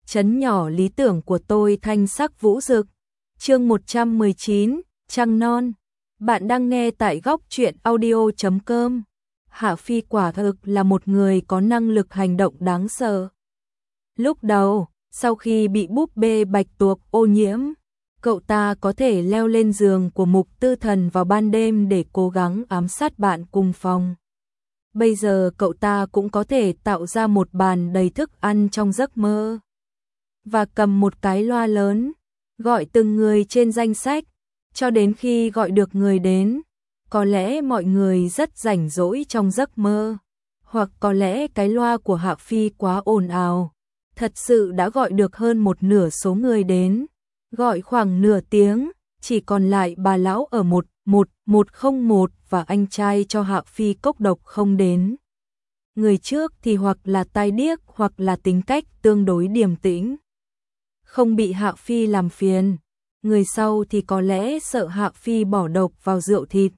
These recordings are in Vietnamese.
trấn nhỏ lý tưởng của tôi thanh sắc vũ rực. Chương 119, Trăng non. Bạn đang nghe tại góc truyện audio.com. Hạ Phi quả thực là một người có năng lực hành động đáng sợ. Lúc đầu, sau khi bị búp bê bạch tuộc ô nhiễm, cậu ta có thể leo lên giường của Mục Tư Thần vào ban đêm để cố gắng ám sát bạn cùng phòng. Bây giờ cậu ta cũng có thể tạo ra một bàn đầy thức ăn trong giấc mơ. Và cầm một cái loa lớn, gọi từng người trên danh sách, cho đến khi gọi được người đến. Có lẽ mọi người rất rảnh rỗi trong giấc mơ, hoặc có lẽ cái loa của Hạ Phi quá ồn ào, thật sự đã gọi được hơn một nửa số người đến. Gọi khoảng nửa tiếng, chỉ còn lại bà lão ở 11101 và anh trai cho Hạ Phi cốc độc không đến. Người trước thì hoặc là tai điếc hoặc là tính cách tương đối điềm tĩnh, không bị Hạ Phi làm phiền. Người sau thì có lẽ sợ Hạ Phi bỏ độc vào rượu thịt.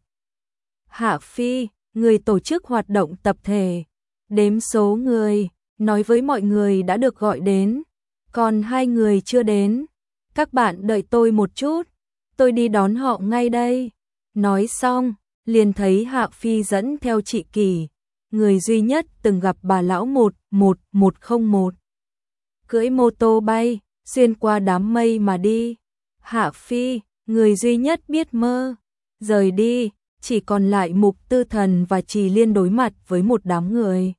Hạ Phi, người tổ chức hoạt động tập thể, đếm số người, nói với mọi người đã được gọi đến, còn 2 người chưa đến. Các bạn đợi tôi một chút, tôi đi đón họ ngay đây. Nói xong, liền thấy Hạ Phi dẫn theo chị Kỳ, người duy nhất từng gặp bà lão 11101. Cưỡi mô tô bay, xuyên qua đám mây mà đi. Hạ Phi, người duy nhất biết mơ, rời đi, chỉ còn lại Mục Tư Thần và Trì Liên đối mặt với một đám người.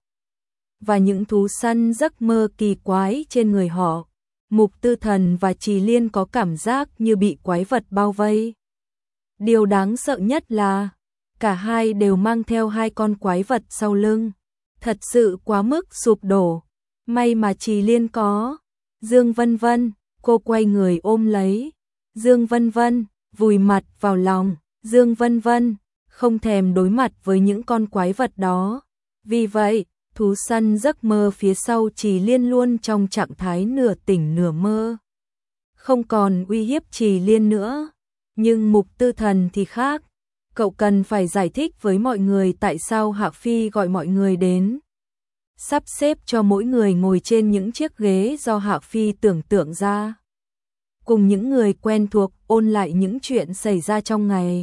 Và những thú săn giấc mơ kỳ quái trên người họ. Mục Tư Thần và Trì Liên có cảm giác như bị quái vật bao vây. Điều đáng sợ nhất là cả hai đều mang theo 2 con quái vật sau lưng. Thật sự quá mức sụp đổ. May mà Trì Liên có Dương Vân Vân, cô quay người ôm lấy Dương Vân Vân, vùi mặt vào lòng Dương Vân Vân, không thèm đối mặt với những con quái vật đó. Vì vậy, thú săn giấc mơ phía sau Trì Liên luôn trong trạng thái nửa tỉnh nửa mơ, không còn uy hiếp Trì Liên nữa. Nhưng Mục Tư Thần thì khác, cậu cần phải giải thích với mọi người tại sao Hạ Phi gọi mọi người đến. Sắp xếp cho mỗi người ngồi trên những chiếc ghế do Hạ Phi tưởng tượng ra. Cùng những người quen thuộc ôn lại những chuyện xảy ra trong ngày.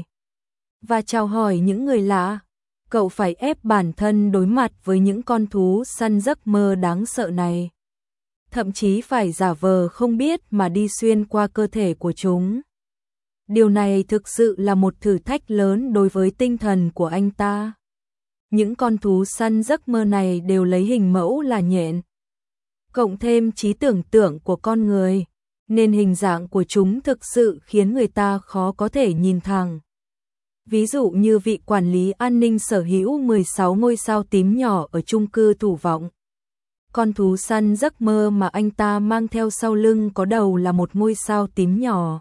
Và chào hỏi những người lạ. Cậu phải ép bản thân đối mặt với những con thú săn giấc mơ đáng sợ này. Thậm chí phải giả vờ không biết mà đi xuyên qua cơ thể của chúng. Điều này thực sự là một thử thách lớn đối với tinh thần của anh ta. Những con thú săn giấc mơ này đều lấy hình mẫu là nhện. Cộng thêm trí tưởng tượng của con người, nên hình dạng của chúng thực sự khiến người ta khó có thể nhìn thẳng. Ví dụ như vị quản lý an ninh sở hữu 16 ngôi sao tím nhỏ ở chung cư Thủ Vọng. Con thú săn giấc mơ mà anh ta mang theo sau lưng có đầu là một ngôi sao tím nhỏ.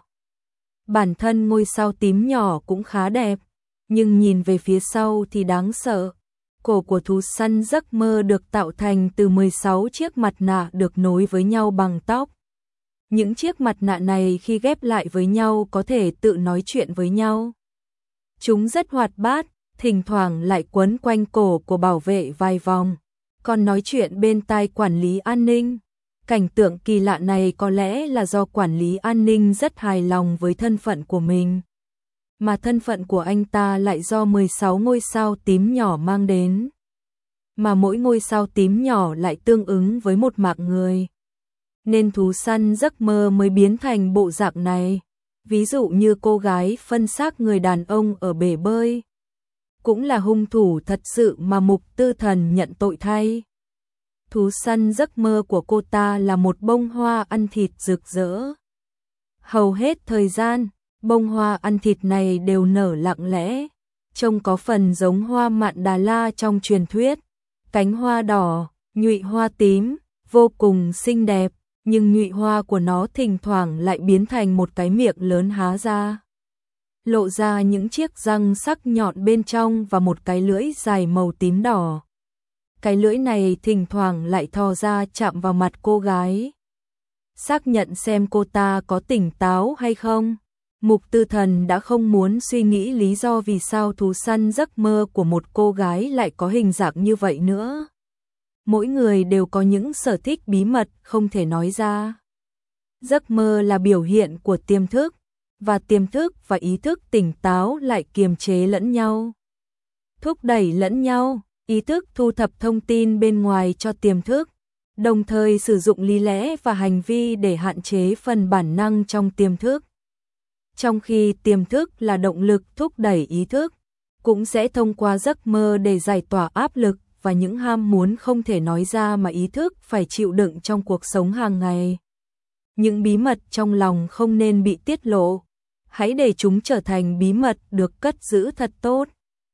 Bản thân ngôi sao tím nhỏ cũng khá đẹp, nhưng nhìn về phía sau thì đáng sợ. Cổ của thú săn giấc mơ được tạo thành từ 16 chiếc mặt nạ được nối với nhau bằng tóc. Những chiếc mặt nạ này khi ghép lại với nhau có thể tự nói chuyện với nhau. Chúng rất hoạt bát, thỉnh thoảng lại quấn quanh cổ của bảo vệ vài vòng, còn nói chuyện bên tai quản lý an ninh. Cảnh tượng kỳ lạ này có lẽ là do quản lý an ninh rất hài lòng với thân phận của mình. Mà thân phận của anh ta lại do 16 ngôi sao tím nhỏ mang đến. Mà mỗi ngôi sao tím nhỏ lại tương ứng với một mạng người. Nên thú săn giấc mơ mới biến thành bộ dạng này. Ví dụ như cô gái phân xác người đàn ông ở bể bơi. Cũng là hung thủ thật sự mà Mục Tư Thần nhận tội thay. Thú săn giấc mơ của cô ta là một bông hoa ăn thịt rực rỡ. Hầu hết thời gian, bông hoa ăn thịt này đều nở lặng lẽ, trông có phần giống hoa mạn Đà La trong truyền thuyết. Cánh hoa đỏ, nhụy hoa tím, vô cùng xinh đẹp, nhưng nhụy hoa của nó thỉnh thoảng lại biến thành một cái miệng lớn há ra, lộ ra những chiếc răng sắc nhọn bên trong và một cái lưỡi dài màu tím đỏ. Cái lưỡi này thỉnh thoảng lại thò ra chạm vào mặt cô gái, xác nhận xem cô ta có tỉnh táo hay không. Mục Tư Thần đã không muốn suy nghĩ lý do vì sao thú săn giấc mơ của một cô gái lại có hình dạng như vậy nữa. mỗi người đều có những sở thích bí mật không thể nói ra. Giấc mơ là biểu hiện của tiềm thức, và tiềm thức và ý thức tỉnh táo lại kiềm chế lẫn nhau, thúc đẩy lẫn nhau. Ý thức thu thập thông tin bên ngoài cho tiềm thức, đồng thời sử dụng lý lẽ và hành vi để hạn chế phần bản năng trong tiềm thức. Trong khi tiềm thức là động lực thúc đẩy ý thức, cũng sẽ thông qua giấc mơ để giải tỏa áp lực và những ham muốn không thể nói ra mà ý thức phải chịu đựng trong cuộc sống hàng ngày. Những bí mật trong lòng không nên bị tiết lộ, hãy để chúng trở thành bí mật được cất giữ thật tốt.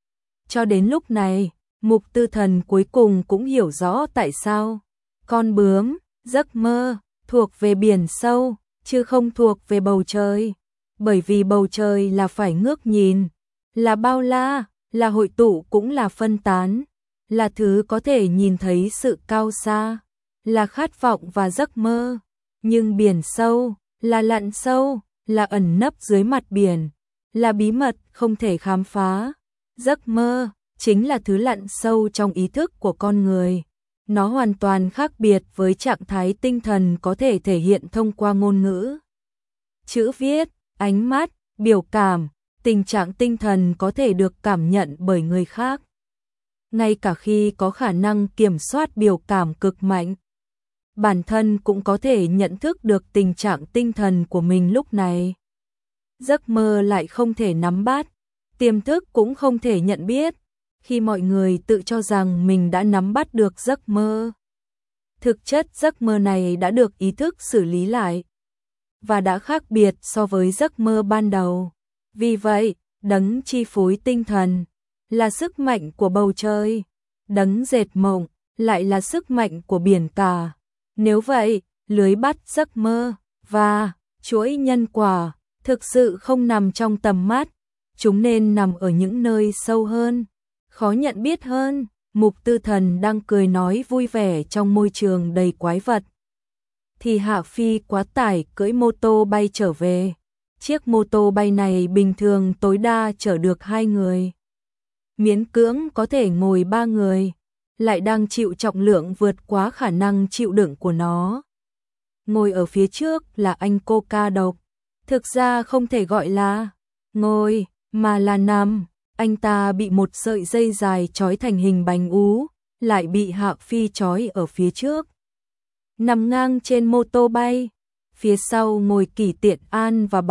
Cho đến lúc này, Mục Tư Thần cuối cùng cũng hiểu rõ tại sao con bướm, giấc mơ, thuộc về biển sâu, chứ không thuộc về bầu trời. Bởi vì bầu trời là phải ngước nhìn, là bao la, là hội tụ cũng là phân tán, là thứ có thể nhìn thấy sự cao xa, là khát vọng và giấc mơ. Nhưng biển sâu, là lặn sâu, là ẩn nấp dưới mặt biển, là bí mật không thể khám phá. Giấc mơ chính là thứ lặn sâu trong ý thức của con người. Nó hoàn toàn khác biệt với trạng thái tinh thần có thể thể hiện thông qua ngôn ngữ, chữ viết, ánh mắt, biểu cảm. Tình trạng tinh thần có thể được cảm nhận bởi người khác, ngay cả khi có khả năng kiểm soát biểu cảm cực mạnh. Bản thân cũng có thể nhận thức được tình trạng tinh thần của mình lúc này. Giấc mơ lại không thể nắm bắt, tiềm thức cũng không thể nhận biết. Khi mọi người tự cho rằng mình đã nắm bắt được giấc mơ, thực chất giấc mơ này đã được ý thức xử lý lại, và đã khác biệt so với giấc mơ ban đầu. Vì vậy, đấng chi phối tinh thần là sức mạnh của bầu trời, đấng dệt mộng lại là sức mạnh của biển cả. Nếu vậy, lưới bắt giấc mơ và chuỗi nhân quả thực sự không nằm trong tầm mắt, chúng nên nằm ở những nơi sâu hơn, khó nhận biết hơn. Mục Tư Thần đang cười nói vui vẻ trong môi trường đầy quái vật, thì Hạ Phi quá tải cưỡi mô tô bay trở về. Chiếc mô tô bay này bình thường tối đa chở được 2 người, miễn cưỡng có thể ngồi 3 người, lại đang chịu trọng lượng vượt quá khả năng chịu đựng của nó. Ngồi ở phía trước là anh Coca độc, thực ra không thể gọi là ngồi, mà là nằm. Anh ta bị một sợi dây dài trói thành hình bánh ú, lại bị Hạ Phi trói ở phía trước, nằm ngang trên mô tô bay. Phía sau ngồi Kỷ Tiện An và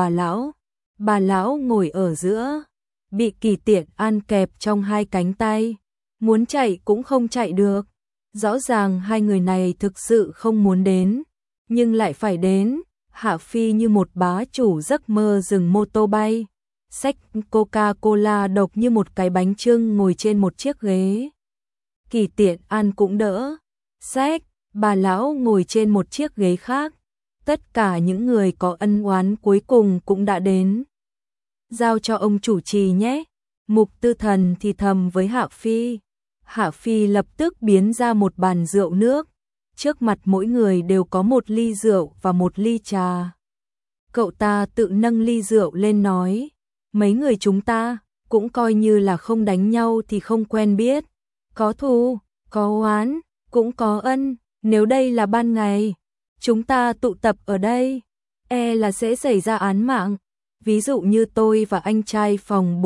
bà lão ngồi ở giữa, bị Kỷ Tiện An kẹp trong 2 cánh tay, muốn chạy cũng không chạy được. Rõ ràng 2 người này thực sự không muốn đến, nhưng lại phải đến. Hạ Phi như một bá chủ giấc mơ dừng mô tô bay, xách Coca-Cola độc như một cái bánh chưng ngồi trên một chiếc ghế. Kỷ Tiện An cũng đỡ, xách, bà lão ngồi trên một chiếc ghế khác. Tất cả những người có ân oán cuối cùng cũng đã đến. Giao cho ông chủ trì nhé. Mục Tư Thần thì thầm với Hạ Phi. Hạ Phi lập tức biến ra một bàn rượu nước. Trước mặt mỗi người đều có một ly rượu và một ly trà. Cậu ta tự nâng ly rượu lên nói, mấy người chúng ta cũng coi như là không đánh nhau thì không quen biết. Có thù, có oán, cũng có ân. Nếu đây là ban ngày, chúng ta tụ tập ở đây, là sẽ xảy ra án mạng. Ví dụ như tôi và anh trai phòng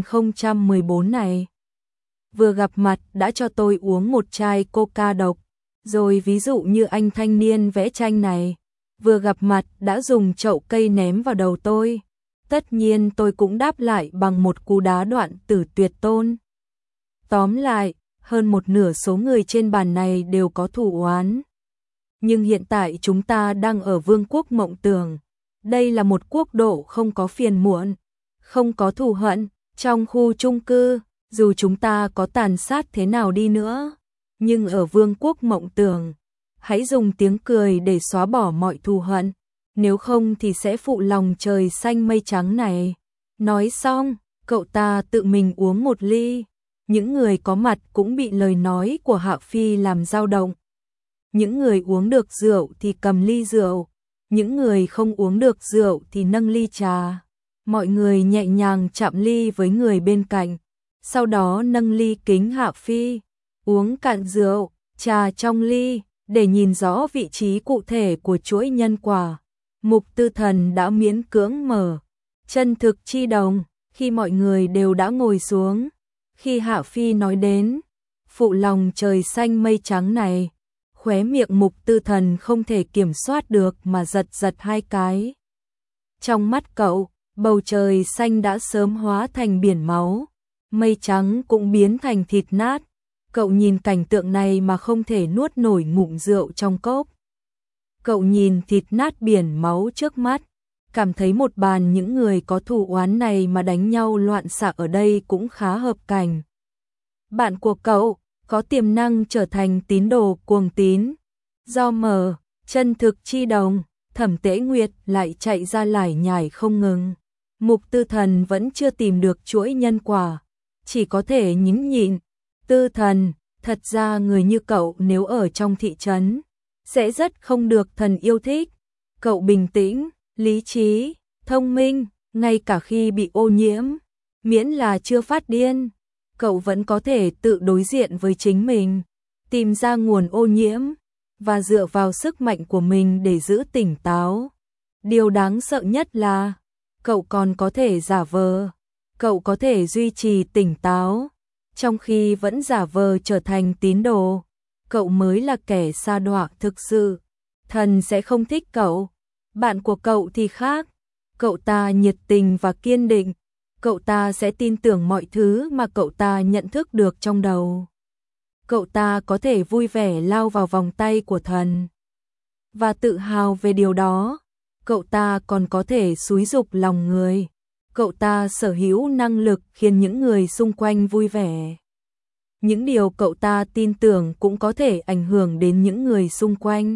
4014 này. Vừa gặp mặt đã cho tôi uống một chai coca độc. Rồi ví dụ như anh thanh niên vẽ tranh này. Vừa gặp mặt đã dùng chậu cây ném vào đầu tôi. Tất nhiên tôi cũng đáp lại bằng một cú đá đoạn tử tuyệt tôn. Tóm lại, hơn một nửa số người trên bàn này đều có thù oán. Nhưng hiện tại chúng ta đang ở vương quốc mộng tưởng. Đây là một quốc độ không có phiền muộn, không có thù hận. Trong khu chung cư, dù chúng ta có tàn sát thế nào đi nữa, nhưng ở vương quốc mộng tưởng, hãy dùng tiếng cười để xóa bỏ mọi thù hận, nếu không thì sẽ phụ lòng trời xanh mây trắng này. Nói xong, cậu ta tự mình uống một ly. Những người có mặt cũng bị lời nói của Hạ Phi làm dao động. Những người uống được rượu thì cầm ly rượu, những người không uống được rượu thì nâng ly trà. Mọi người nhẹ nhàng chạm ly với người bên cạnh, sau đó nâng ly kính Hạ Phi, uống cạn rượu, trà trong ly, để nhìn rõ vị trí cụ thể của chuỗi nhân quả. Mục Tư Thần đã miễn cưỡng mở chân thực chi đồng, khi mọi người đều đã ngồi xuống. Khi Hạ Phi nói đến phụ lòng trời xanh mây trắng này, khóe miệng Mục Tư Thần không thể kiểm soát được mà giật giật hai cái. Trong mắt cậu, bầu trời xanh đã sớm hóa thành biển máu, mây trắng cũng biến thành thịt nát. Cậu nhìn cảnh tượng này mà không thể nuốt nổi ngụm rượu trong cốc. Cậu nhìn thịt nát biển máu trước mắt, cảm thấy một bàn những người có thù oán này mà đánh nhau loạn xạ ở đây cũng khá hợp cảnh. Bạn của cậu có tiềm năng trở thành tín đồ cuồng tín. Do mở chân thực chi đồng, Thẩm Tế Nguyệt lại chạy ra lải nhải không ngừng. Mục Tư Thần vẫn chưa tìm được chuỗi nhân quả, chỉ có thể nhẫn nhịn. Tư Thần, thật ra người như cậu nếu ở trong thị trấn sẽ rất không được thần yêu thích. Cậu bình tĩnh, lý trí, thông minh, ngay cả khi bị ô nhiễm, miễn là chưa phát điên, cậu vẫn có thể tự đối diện với chính mình, tìm ra nguồn ô nhiễm và dựa vào sức mạnh của mình để giữ tỉnh táo. Điều đáng sợ nhất là cậu còn có thể giả vờ, cậu có thể duy trì tỉnh táo trong khi vẫn giả vờ trở thành tín đồ. Cậu mới là kẻ sa đọa thực sự. Thần sẽ không thích cậu. Bạn của cậu thì khác. Cậu ta nhiệt tình và kiên định. Cậu ta sẽ tin tưởng mọi thứ mà cậu ta nhận thức được trong đầu. Cậu ta có thể vui vẻ lao vào vòng tay của thần và tự hào về điều đó. Cậu ta còn có thể xúi giục lòng người. Cậu ta sở hữu năng lực khiến những người xung quanh vui vẻ. Những điều cậu ta tin tưởng cũng có thể ảnh hưởng đến những người xung quanh.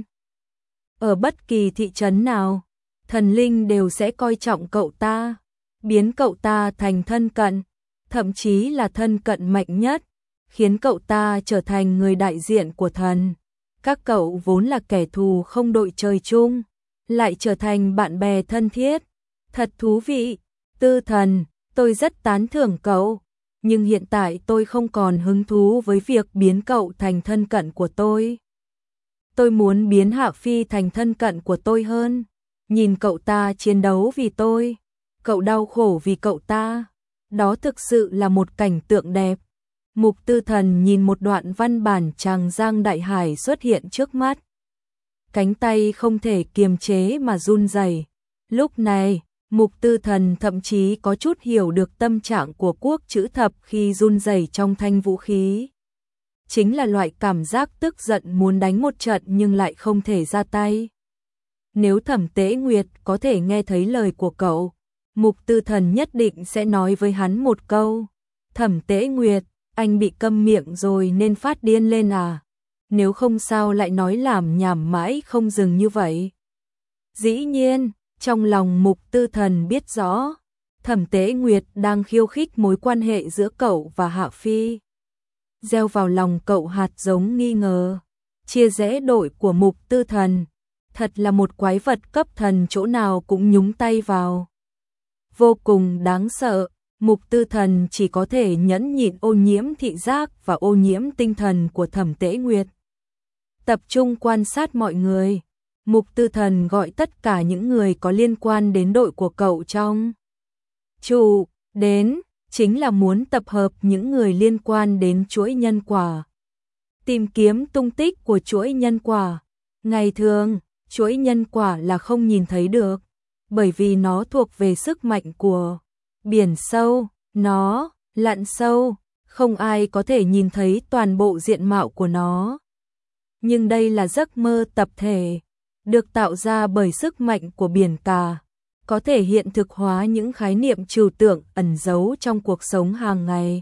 Ở bất kỳ thị trấn nào, thần linh đều sẽ coi trọng cậu ta, biến cậu ta thành thân cận, thậm chí là thân cận mạnh nhất, khiến cậu ta trở thành người đại diện của thần. Các cậu vốn là kẻ thù không đội trời chung, lại trở thành bạn bè thân thiết. Thật thú vị. Tư Thần, tôi rất tán thưởng cậu, nhưng hiện tại tôi không còn hứng thú với việc biến cậu thành thân cận của tôi. Tôi muốn biến Hạ Phi thành thân cận của tôi hơn. Nhìn cậu ta chiến đấu vì tôi, cậu đau khổ vì cậu ta. Đó thực sự là một cảnh tượng đẹp. Mục Tư Thần nhìn một đoạn văn bản Tràng Giang Đại Hải xuất hiện trước mắt. Cánh tay không thể kiềm chế mà run rẩy. Lúc này, Mục Tư Thần thậm chí có chút hiểu được tâm trạng của Quốc Chữ Thập khi run rẩy trong thanh vũ khí. Chính là loại cảm giác tức giận muốn đánh một trận nhưng lại không thể ra tay. Nếu Thẩm Tế Nguyệt có thể nghe thấy lời của cậu, Mục Tư Thần nhất định sẽ nói với hắn một câu. Thẩm Tế Nguyệt, anh bị câm miệng rồi nên phát điên lên à? Nếu không sao lại nói làm nhảm mãi không dừng như vậy? Dĩ nhiên, trong lòng Mục Tư Thần biết rõ, Thẩm Tế Nguyệt đang khiêu khích mối quan hệ giữa cậu và Hạ Phi. Gieo vào lòng cậu hạt giống nghi ngờ, chia rẽ đội của Mục Tư Thần. Thật là một quái vật cấp thần chỗ nào cũng nhúng tay vào. Vô cùng đáng sợ, Mục Tư Thần chỉ có thể nhẫn nhịn ô nhiễm thị giác và ô nhiễm tinh thần của Thẩm Tế Nguyệt. Tập trung quan sát mọi người. Mục Tư Thần gọi tất cả những người có liên quan đến đội của cậu trong trụ đến, chính là muốn tập hợp những người liên quan đến chuỗi nhân quả. Tìm kiếm tung tích của chuỗi nhân quả. Ngày thường, chuỗi nhân quả là không nhìn thấy được, bởi vì nó thuộc về sức mạnh của biển sâu, nó lặn sâu, không ai có thể nhìn thấy toàn bộ diện mạo của nó. Nhưng đây là giấc mơ tập thể, được tạo ra bởi sức mạnh của biển cả, có thể hiện thực hóa những khái niệm trừu tượng ẩn giấu trong cuộc sống hàng ngày.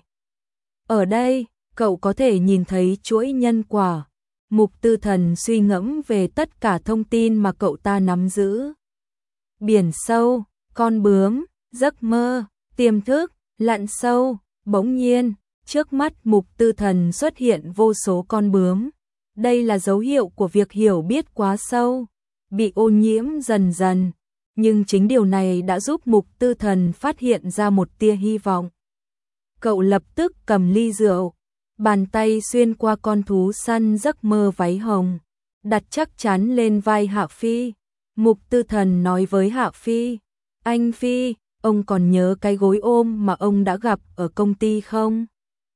Ở đây, cậu có thể nhìn thấy chuỗi nhân quả. Mục Tư Thần suy ngẫm về tất cả thông tin mà cậu ta nắm giữ. Biển sâu, con bướm, giấc mơ, tiềm thức, lặn sâu. Bỗng nhiên, trước mắt Mục Tư Thần xuất hiện vô số con bướm. Đây là dấu hiệu của việc hiểu biết quá sâu, bị ô nhiễm dần dần. Nhưng chính điều này đã giúp Mục Tư Thần phát hiện ra một tia hy vọng. Cậu lập tức cầm ly rượu, Bàn tay xuyên qua con thú săn giấc mơ váy hồng, đặt chắc chắn lên vai Hạ Phi. Mục Tư Thần nói với Hạ Phi, anh Phi, ông còn nhớ cái gối ôm mà ông đã gặp ở công ty không?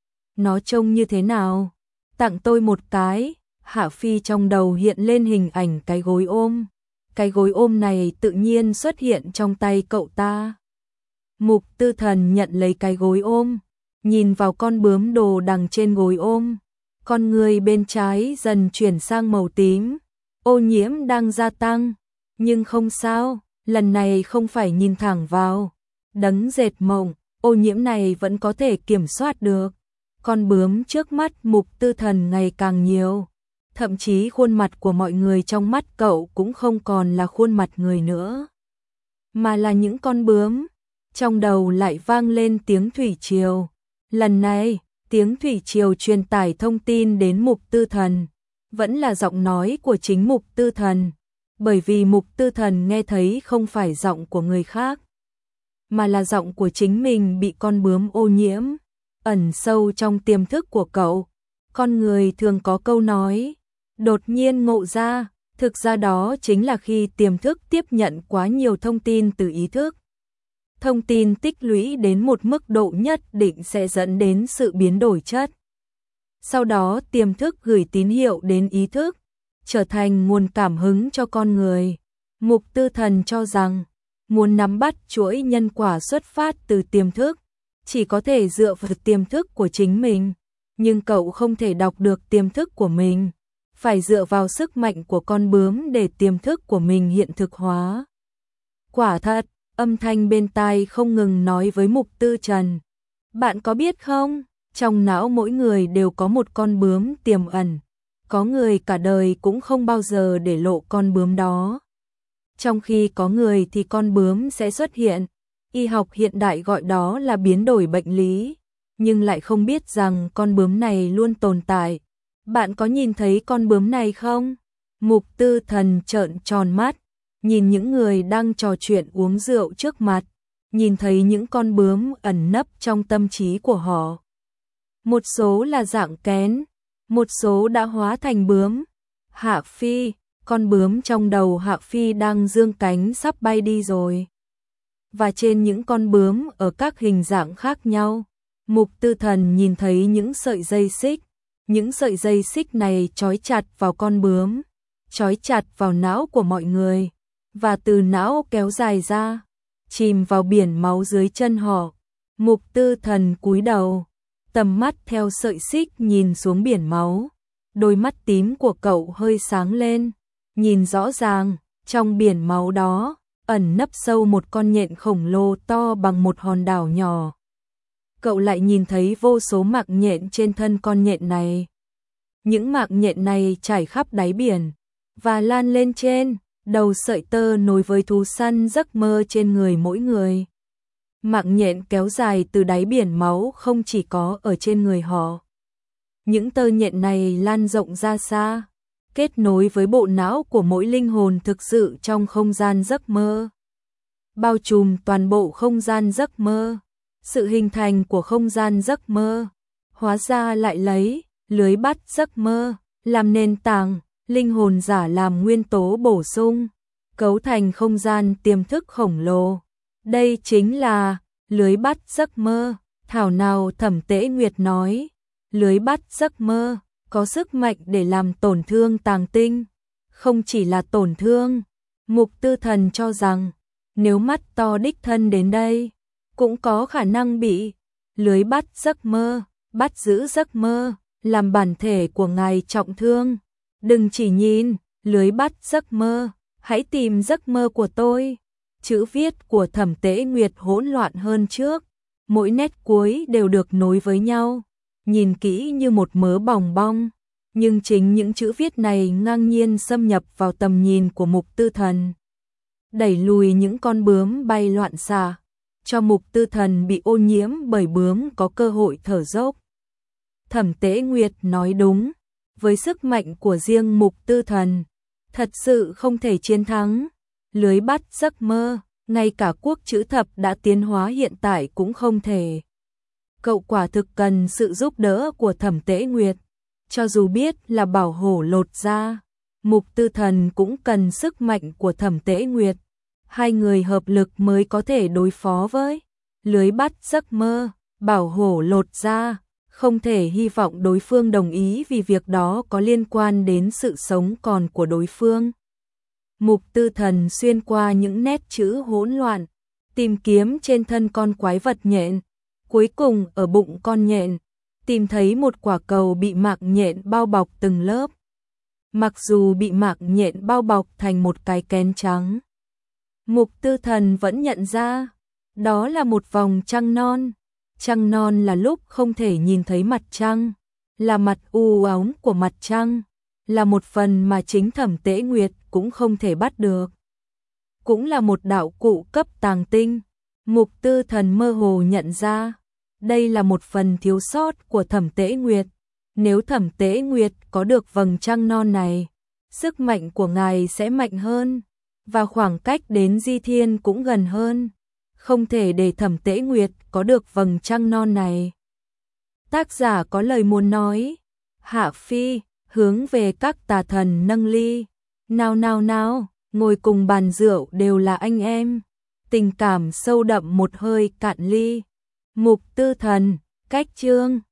Nó trông như thế nào? Tặng tôi một cái. Hạ Phi trong đầu hiện lên hình ảnh cái gối ôm. Cái gối ôm này tự nhiên xuất hiện trong tay cậu ta. Mục Tư Thần nhận lấy cái gối ôm, nhìn vào con bướm đồ đằng trên gối ôm. Con người bên trái dần chuyển sang màu tím. Ô nhiễm đang gia tăng, nhưng không sao, lần này không phải nhìn thẳng vào đấng dệt mộng, ô nhiễm này vẫn có thể kiểm soát được. Con bướm trước mắt Mục Tư Thần ngày càng nhiều, thậm chí khuôn mặt của mọi người trong mắt cậu cũng không còn là khuôn mặt người nữa, mà là những con bướm. Trong đầu lại vang lên tiếng thủy triều. Lần này, tiếng thủy triều truyền tải thông tin đến Mục Tư Thần, vẫn là giọng nói của chính Mục Tư Thần, bởi vì Mục Tư Thần nghe thấy không phải giọng của người khác, mà là giọng của chính mình bị con bướm ô nhiễm, ẩn sâu trong tiềm thức của cậu. Con người thường có câu nói, đột nhiên ngộ ra, thực ra đó chính là khi tiềm thức tiếp nhận quá nhiều thông tin từ ý thức. Thông tin tích lũy đến một mức độ nhất định sẽ dẫn đến sự biến đổi chất. Sau đó tiềm thức gửi tín hiệu đến ý thức, trở thành nguồn cảm hứng cho con người. Mục Tư Thần cho rằng, muốn nắm bắt chuỗi nhân quả xuất phát từ tiềm thức, chỉ có thể dựa vào tiềm thức của chính mình. Nhưng cậu không thể đọc được tiềm thức của mình, phải dựa vào sức mạnh của con bướm để tiềm thức của mình hiện thực hóa. Quả thật, âm thanh bên tai không ngừng nói với Mục Tư Trần. Bạn có biết không, trong não mỗi người đều có một con bướm tiềm ẩn. Có người cả đời cũng không bao giờ để lộ con bướm đó. Trong khi có người thì con bướm sẽ xuất hiện. Y học hiện đại gọi đó là biến đổi bệnh lý, nhưng lại không biết rằng con bướm này luôn tồn tại. Bạn có nhìn thấy con bướm này không? Mục Tư Thần trợn tròn mắt, nhìn những người đang trò chuyện uống rượu trước mặt, nhìn thấy những con bướm ẩn nấp trong tâm trí của họ. Một số là dạng kén, một số đã hóa thành bướm. Hạ Phi, con bướm trong đầu Hạ Phi đang dương cánh sắp bay đi rồi. Và trên những con bướm ở các hình dạng khác nhau, Mục Tư Thần nhìn thấy những sợi dây xích. Những sợi dây xích này trói chặt vào con bướm, trói chặt vào não của mọi người, và từ não kéo dài ra, chìm vào biển máu dưới chân họ. Mục Tư Thần cúi đầu, tầm mắt theo sợi xích nhìn xuống biển máu. Đôi mắt tím của cậu hơi sáng lên, nhìn rõ ràng, trong biển máu đó, ẩn nấp sâu một con nhện khổng lồ to bằng một hòn đảo nhỏ. Cậu lại nhìn thấy vô số mạng nhện trên thân con nhện này. Những mạng nhện này trải khắp đáy biển, và lan lên trên, đầu sợi tơ nối với thú săn giấc mơ trên người mỗi người. Mạng nhện kéo dài từ đáy biển máu không chỉ có ở trên người họ. Những tơ nhện này lan rộng ra xa, kết nối với bộ não của mỗi linh hồn thực sự trong không gian giấc mơ, bao trùm toàn bộ không gian giấc mơ. Sự hình thành của không gian giấc mơ, hóa ra lại lấy lưới bắt giấc mơ làm nền tảng, linh hồn giả làm nguyên tố bổ sung, cấu thành không gian tiềm thức khổng lồ. Đây chính là lưới bắt giấc mơ. Thảo nào Thẩm Tế Nguyệt nói, lưới bắt giấc mơ có sức mạnh để làm tổn thương tàng tinh. Không chỉ là tổn thương, Mục Tư Thần cho rằng, nếu mắt to đích thân đến đây, cũng có khả năng bị lưới bắt giấc mơ, bắt giữ giấc mơ, làm bản thể của ngài trọng thương. Đừng chỉ nhìn lưới bắt giấc mơ, hãy tìm giấc mơ của tôi. Chữ viết của Thẩm Tế Nguyệt hỗn loạn hơn trước, mỗi nét cuối đều được nối với nhau, nhìn kỹ như một mớ bòng bong, nhưng chính những chữ viết này ngang nhiên xâm nhập vào tầm nhìn của Mục Tư Thần, đẩy lùi những con bướm bay loạn xạ, cho Mục Tư Thần bị ô nhiễm bởi bướm có cơ hội thở dốc. Thẩm Tế Nguyệt nói đúng, với sức mạnh của riêng Mục Tư Thần, thật sự không thể chiến thắng. Lưới bắt giấc mơ, ngay cả quốc chữ thập đã tiến hóa hiện tại cũng không thể cậu quả thực cần sự giúp đỡ của Thẩm Tế Nguyệt. Cho dù biết là bảo hổ lột ra, Mục Tư Thần cũng cần sức mạnh của Thẩm Tế Nguyệt. Hai người hợp lực mới có thể đối phó với lưới bắt giấc mơ, bảo hổ lột ra. Không thể hy vọng đối phương đồng ý vì việc đó có liên quan đến sự sống còn của đối phương. Mục Tư Thần xuyên qua những nét chữ hỗn loạn, tìm kiếm trên thân con quái vật nhện, cuối cùng ở bụng con nhện, tìm thấy một quả cầu bị mạc nhện bao bọc từng lớp. Mặc dù bị mạc nhện bao bọc thành một cái kén trắng, Mục Tư Thần vẫn nhận ra, đó là một vòng trăng non. Trăng non là lúc không thể nhìn thấy mặt trăng, là mặt u ám của mặt trăng, là một phần mà chính Thẩm Tế Nguyệt cũng không thể bắt được. Cũng là một đạo cụ cấp tàng tinh. Mục Tư Thần mơ hồ nhận ra, đây là một phần thiếu sót của Thẩm Tế Nguyệt. Nếu Thẩm Tế Nguyệt có được vầng trăng non này, sức mạnh của ngài sẽ mạnh hơn, và khoảng cách đến Di Thiên cũng gần hơn. Không thể để Thẩm Tế Nguyệt có được vầng trăng non này. Tác giả có lời muốn nói. Hạ Phi hướng về các tà thần nâng ly. Nào, ngồi cùng bàn rượu đều là anh em. Tình cảm sâu đậm một hơi cạn ly. Mục Tư Thần, cách chương